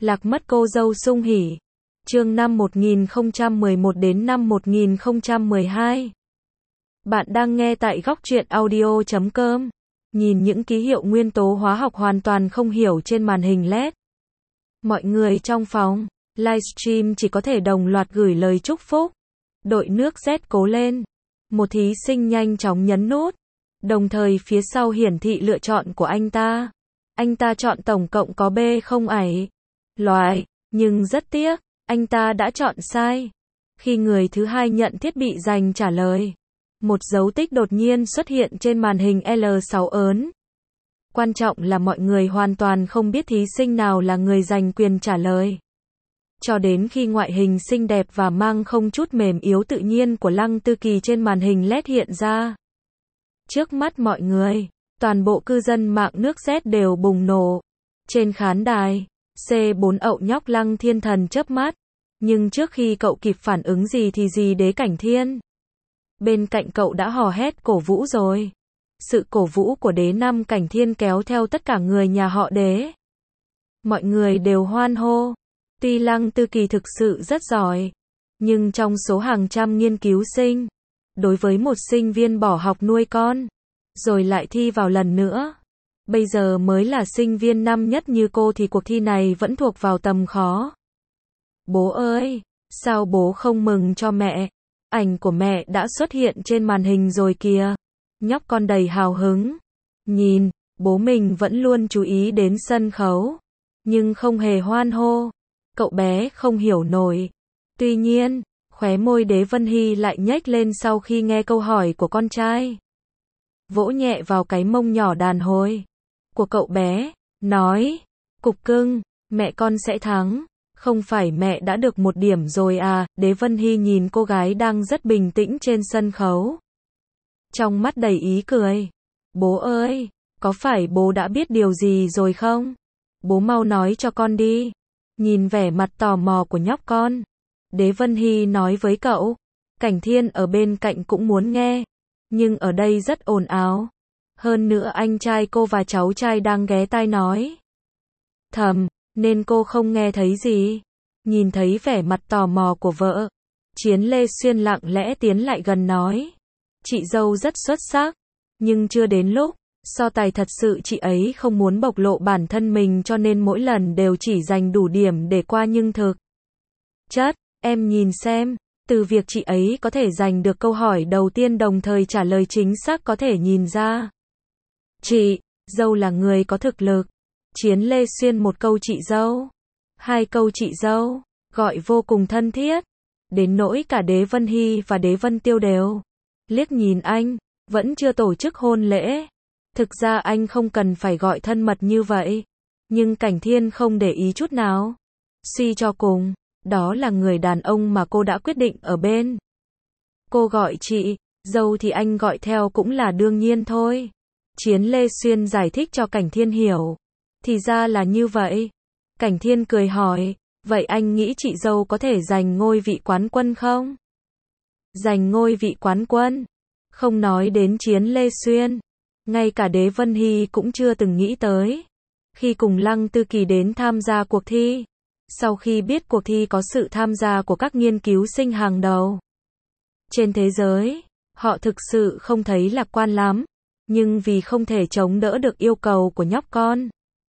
Lạc mất cô dâu Sung Hỉ. Chương năm 1011 đến năm 1012. Bạn đang nghe tại góc truyện audio.com. Nhìn những ký hiệu nguyên tố hóa học hoàn toàn không hiểu trên màn hình LED. Mọi người trong phòng livestream chỉ có thể đồng loạt gửi lời chúc phúc. Đội nước Z cố lên. Một thí sinh nhanh chóng nhấn nút. Đồng thời phía sau hiển thị lựa chọn của anh ta. Anh ta chọn tổng cộng có B không ảy loại, nhưng rất tiếc, anh ta đã chọn sai. Khi người thứ hai nhận thiết bị dành trả lời, một dấu tích đột nhiên xuất hiện trên màn hình L6 ớn. Quan trọng là mọi người hoàn toàn không biết thí sinh nào là người giành quyền trả lời. Cho đến khi ngoại hình xinh đẹp và mang không chút mềm yếu tự nhiên của Lăng Tư Kỳ trên màn hình LED hiện ra. Trước mắt mọi người, toàn bộ cư dân mạng nước Z đều bùng nổ. Trên khán đài, C4 ậu nhóc Lăng Thiên Thần chớp mắt. Nhưng trước khi cậu kịp phản ứng gì thì Đế Cảnh Thiên bên cạnh cậu đã hò hét cổ vũ rồi. Sự cổ vũ của Đế Năm Cảnh Thiên kéo theo tất cả người nhà họ Đế. Mọi người đều hoan hô. Tuy Lăng Tư Kỳ thực sự rất giỏi, nhưng trong số hàng trăm nghiên cứu sinh, đối với một sinh viên bỏ học nuôi con, rồi lại thi vào lần nữa, bây giờ mới là sinh viên năm nhất như cô thì cuộc thi này vẫn thuộc vào tầm khó. Bố ơi, sao bố không mừng cho mẹ? Ảnh của mẹ đã xuất hiện trên màn hình rồi kìa. Nhóc con đầy hào hứng. Nhìn, bố mình vẫn luôn chú ý đến sân khấu, nhưng không hề hoan hô. Cậu bé không hiểu nổi. Tuy nhiên, khóe môi Đế Vân Hy lại nhếch lên sau khi nghe câu hỏi của con trai. Vỗ nhẹ vào cái mông nhỏ đàn hồi của cậu bé, nói, cục cưng, mẹ con sẽ thắng. Không phải mẹ đã được 1 điểm rồi à? Đế Vân Hy nhìn cô gái đang rất bình tĩnh trên sân khấu, trong mắt đầy ý cười. Bố ơi, có phải bố đã biết điều gì rồi không? Bố mau nói cho con đi. Nhìn vẻ mặt tò mò của nhóc con, Đế Vân Hy nói với cậu. Cảnh Thiên ở bên cạnh cũng muốn nghe, nhưng ở đây rất ồn ào. Hơn nữa anh trai cô và cháu trai đang ghé tai nói thầm, nên cô không nghe thấy gì. Nhìn thấy vẻ mặt tò mò của vợ, Chiến Lê Xuyên lặng lẽ tiến lại gần nói, chị dâu rất xuất sắc, nhưng chưa đến lúc so tài thật sự chị ấy không muốn bộc lộ bản thân mình cho nên mỗi lần đều chỉ giành đủ điểm để qua, nhưng thực chất, em nhìn xem, từ việc chị ấy có thể giành được câu hỏi đầu tiên đồng thời trả lời chính xác có thể nhìn ra. Chị dâu là người có thực lực. Chiến Lê Xuyên một câu chị dâu, 2 câu chị dâu, gọi vô cùng thân thiết. Đến nỗi cả Đế Vân Hy và Đế Vân Tiêu đều liếc nhìn anh, vẫn chưa tổ chức hôn lễ. Thực ra anh không cần phải gọi thân mật như vậy, nhưng Cảnh Thiên không để ý chút nào. Suy cho cùng, đó là người đàn ông mà cô đã quyết định ở bên. Cô gọi chị dâu thì anh gọi theo cũng là đương nhiên thôi. Chiến Lê Xuyên giải thích cho Cảnh Thiên hiểu. Thì ra là như vậy. Cảnh Thiên cười hỏi, vậy anh nghĩ chị dâu có thể giành ngôi vị quán quân không? Giành ngôi vị quán quân? Không nói đến Chiến Lê Xuyên, ngay cả Đế Vân Hy cũng chưa từng nghĩ tới. Khi cùng Lăng Tư Kỳ đến tham gia cuộc thi, sau khi biết cuộc thi có sự tham gia của các nghiên cứu sinh hàng đầu trên thế giới, họ thực sự không thấy lạc quan lắm. Nhưng vì không thể chống đỡ được yêu cầu của nhóc con,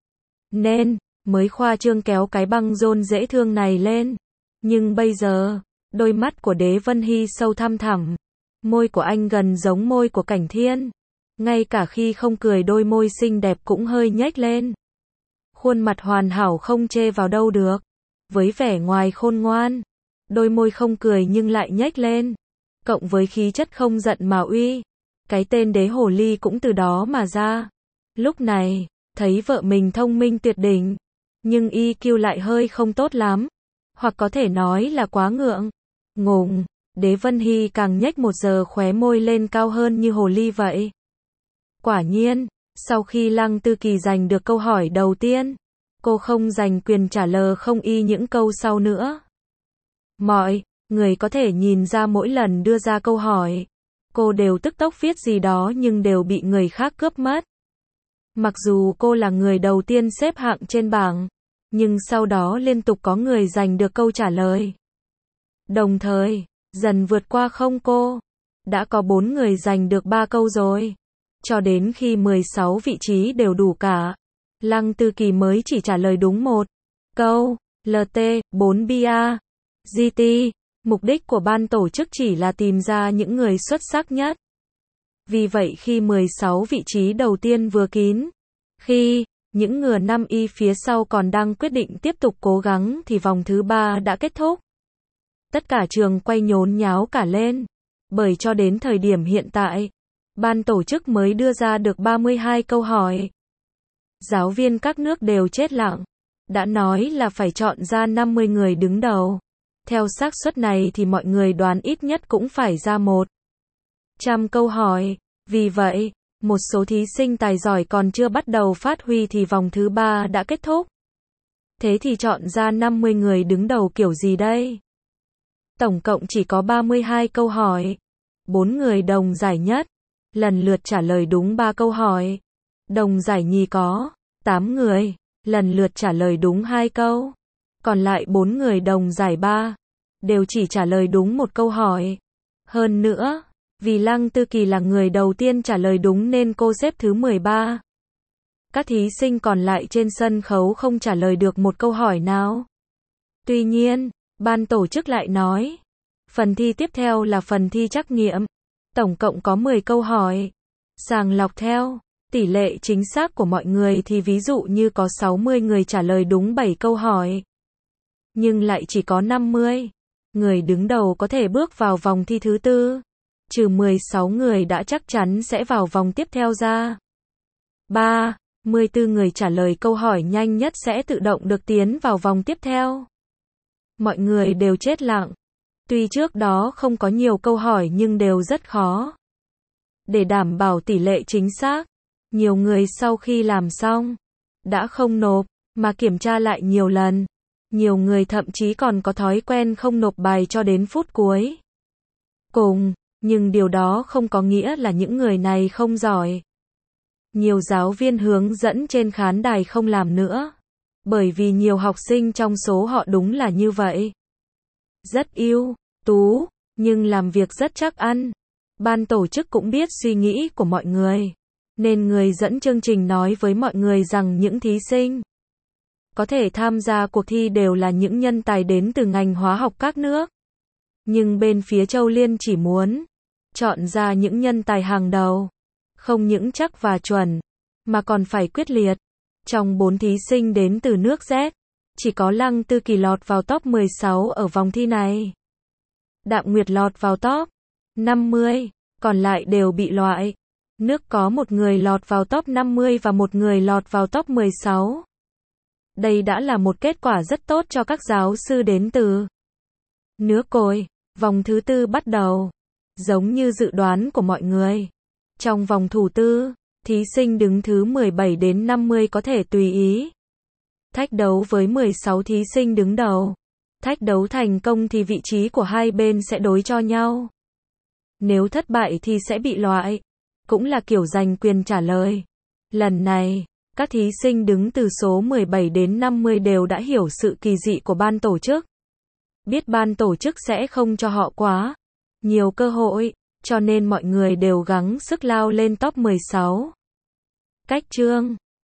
nên mới khoa trương kéo cái băng rôn dễ thương này lên. Nhưng bây giờ, đôi mắt của Đế Vân Hy sâu thăm thẳm. Môi của anh gần giống môi của Cảnh Thiên. Ngay cả khi không cười đôi môi xinh đẹp cũng hơi nhếch lên. Khuôn mặt hoàn hảo không chê vào đâu được. Với vẻ ngoài khôn ngoan, đôi môi không cười nhưng lại nhếch lên. Cộng với khí chất không giận mà uy, cái tên Đế Hồ Ly cũng từ đó mà ra. Lúc này, thấy vợ mình thông minh tuyệt đỉnh, nhưng EQ lại hơi không tốt lắm. Hoặc có thể nói là quá ngượng ngùng. Đế Vân Hy càng nhếch 1 giờ khóe môi lên cao hơn như hồ ly vậy. Quả nhiên, sau khi Lăng Tư Kỳ giành được câu hỏi đầu tiên, cô không giành quyền trả lời không y những câu sau nữa. Mọi người có thể nhìn ra mỗi lần đưa ra câu hỏi, cô đều tức tốc viết gì đó nhưng đều bị người khác cướp mất. Mặc dù cô là người đầu tiên xếp hạng trên bảng, nhưng sau đó liên tục có người giành được câu trả lời. Đồng thời, dần vượt qua không cô. Đã có 4 người giành được 3 câu rồi. Cho đến khi 16 vị trí đều đủ cả, Lăng Tư Kỳ mới chỉ trả lời đúng 1 câu. LT, 4 BA. GT, mục đích của ban tổ chức chỉ là tìm ra những người xuất sắc nhất. Vì vậy khi 16 vị trí đầu tiên vừa kín, khi những ngựa 5 y phía sau còn đang quyết định tiếp tục cố gắng thì vòng thứ 3 đã kết thúc. Tất cả trường quay nhốn nháo cả lên, bởi cho đến thời điểm hiện tại, ban tổ chức mới đưa ra được 32 câu hỏi. Giáo viên các nước đều chết lặng, đã nói là phải chọn ra 50 người đứng đầu. Theo xác suất này thì mọi người đoán ít nhất cũng phải ra 100 câu hỏi. Vì vậy, một số thí sinh tài giỏi còn chưa bắt đầu phát huy thì vòng thứ 3 đã kết thúc. Thế thì chọn ra 50 người đứng đầu kiểu gì đây? Tổng cộng chỉ có 32 câu hỏi. 4 người đồng giải nhất, lần lượt trả lời đúng 3 câu hỏi. Đồng giải nhì có 8 người, lần lượt trả lời đúng 2 câu. Còn lại 4 người đồng giải 3, đều chỉ trả lời đúng 1 câu hỏi. Hơn nữa, vì Lăng Tư Kỳ là người đầu tiên trả lời đúng nên cô xếp thứ 13. Các thí sinh còn lại trên sân khấu không trả lời được 1 câu hỏi nào. Tuy nhiên, ban tổ chức lại nói, phần thi tiếp theo là phần thi trắc nghiệm. Tổng cộng có 10 câu hỏi. Sàng lọc theo tỷ lệ chính xác của mọi người thì ví dụ như có 60 người trả lời đúng 7 câu hỏi. Nhưng lại chỉ có 50 người đứng đầu có thể bước vào vòng thi thứ 4. Trừ 16 người đã chắc chắn sẽ vào vòng tiếp theo ra. 34 người trả lời câu hỏi nhanh nhất sẽ tự động được tiến vào vòng tiếp theo. Mọi người đều chết lặng. Tuy trước đó không có nhiều câu hỏi nhưng đều rất khó. Để đảm bảo tỷ lệ chính xác, nhiều người sau khi làm xong, đã không nộp, mà kiểm tra lại nhiều lần. Nhiều người thậm chí còn có thói quen không nộp bài cho đến phút cuối cùng, nhưng điều đó không có nghĩa là những người này không giỏi. Nhiều giáo viên hướng dẫn trên khán đài không làm nữa, bởi vì nhiều học sinh trong số họ đúng là như vậy. Rất ưu tú, nhưng làm việc rất chắc ăn. Ban tổ chức cũng biết suy nghĩ của mọi người, nên người dẫn chương trình nói với mọi người rằng những thí sinh có thể tham gia cuộc thi đều là những nhân tài đến từ ngành hóa học các nước. Nhưng bên phía Châu Liên chỉ muốn chọn ra những nhân tài hàng đầu, không những chắc và chuẩn, mà còn phải quyết liệt. Trong 4 thí sinh đến từ nước Z, chỉ có Lăng Tư Kỳ lọt vào top 16 ở vòng thi này. Đạm Nguyệt lọt vào top 50, còn lại đều bị loại. Nước có một người lọt vào top 50 và một người lọt vào top 16. Đây đã là một kết quả rất tốt cho các giáo sư đến từ nước Cồi. Vòng thứ 4 bắt đầu. Giống như dự đoán của mọi người, trong vòng thủ tư, thí sinh đứng thứ 17 đến 50 có thể tùy ý thách đấu với 16 thí sinh đứng đầu. Thách đấu thành công thì vị trí của hai bên sẽ đối cho nhau. Nếu thất bại thì sẽ bị loại. Cũng là kiểu giành quyền trả lời. Lần này, các thí sinh đứng từ số 17 đến 50 đều đã hiểu sự kỳ dị của ban tổ chức. Biết ban tổ chức sẽ không cho họ quá nhiều cơ hội, cho nên mọi người đều gắng sức lao lên top 16. Cách chương